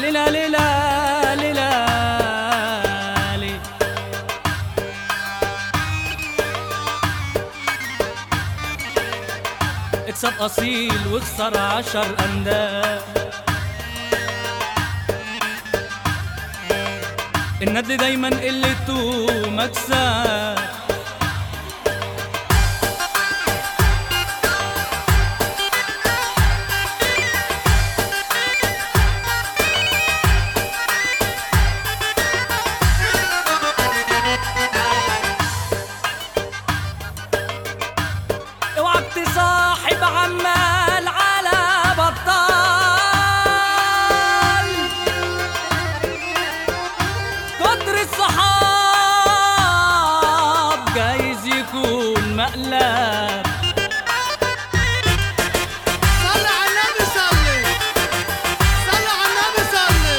ليلا ليلا ليلا لي. اكسب اصيل واخسر 10 انداد. الندل دايما قلته مكسب. اوعك تصاحب عمال على بطال. كتر الصحاب جايز يكون مقلب. صلي على النبي صلي، صلي على النبي صلي.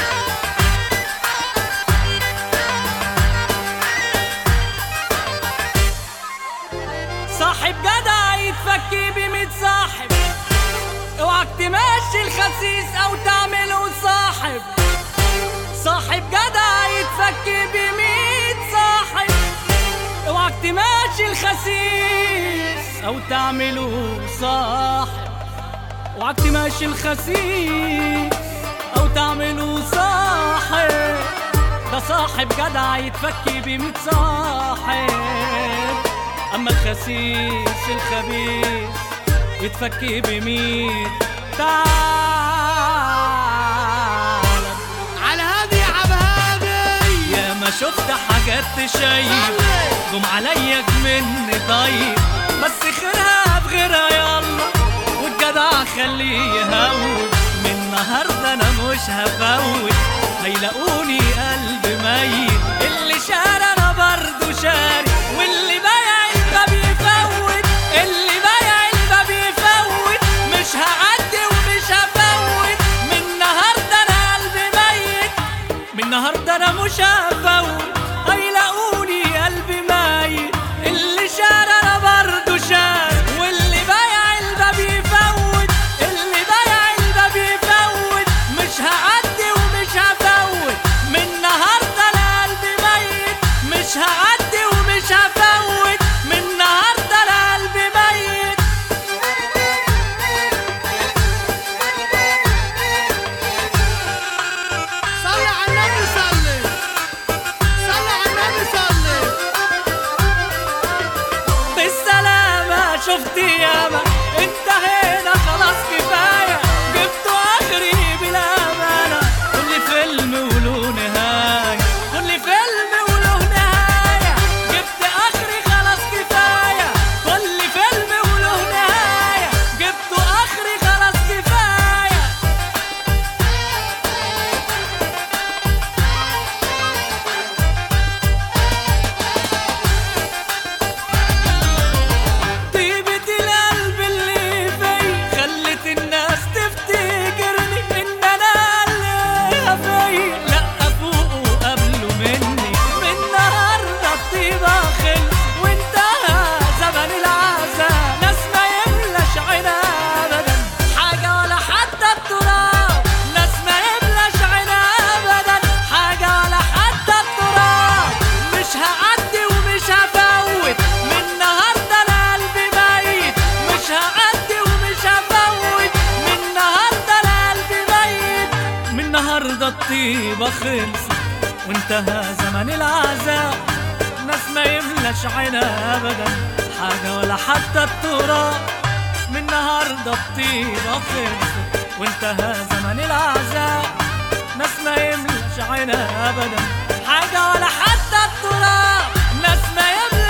صاحب جدع يتفكي ب100 صاحب. اوعك تمشي الخسيس او تعمله صاحب. صاحب جدع يتفكي ب100 صاحب. اوعك تمشي الخسيس او تعمله صاحب. اوعك تمشي الخسيس او تعمله صاحب. ده صاحب جدع يتفكي ب100 صاحب. اما الخسيس الخبيث يتفكي ب100 ثعلب. على هادي يا عم هادي. يا ما شفت حاجات تشيب قوم عليا مني طيب. بس خيرها بغيرها يلا والجدع خليه يهون. من النهارده انا مش هفوت هيلاقوني قلب ميت. اللي شاري انا برضه شاري واللي بايع الباب يفوت. اللي بايع الباب يفوت مش هعدي ومش هفوت. من النهارده انا قلبي ميت. من النهارده انا مش هفوت هيلاقوني قلبي ميت. اللي شاري انا برضه شاري واللي بايع الباب يفوت. اللي بايع الباب يفوت مش هعدي ومش هفوت. من النهارده انا قلبي ميت. مش هعدي ومش هفوت. من النهارده انا قلبي ميت. صلي على النبي صلي، صلي على النبي صلي. بالسلامة شفت ياما انتهينا خلاص كفاية. جبت اخري بلا امانة. كل فيلم وله نهاية. كل فيلم وله نهاية. جبت اخري خلاص كفاية. كل فيلم وله نهاية. جبت اخري خلاص كفاية. طيبة القلب اللي في خلت الناس تفتكرني ان انا اللي في. لا فوقه قبله مني. من النهارده الطيبة خلص وانتهى زمن العذاب. ناس ما يملاش عينها ابدا حاجة ولا حتى التراب. ناس ما يملاش عينها ابدا حاجة ولا حتى التراب. مش هعدي ومش هفوت. من النهارده انا قلبي ميت. مش هعدي ومش هفوت. من النهارده انا قلبي ميت. من النهارده الطيبة خلصت وانتهى زمن العذاب. ناس ما يملاش عينها ابدا حاجة ولا حتى التراب. من النهارده الطيبة خلصت وانتهى زمن العذاب. ناس ما يملاش عينها ابدا حاجة ولا حتى التراب. ناس ما يملاش